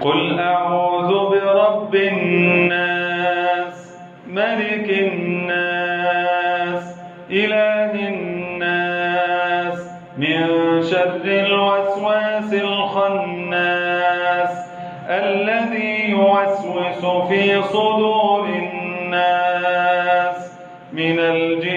قل أعوذ برب الناس ملك الناس إله الناس من شر الوسواس الخناس الذي يوسوس في صدور الناس من الجن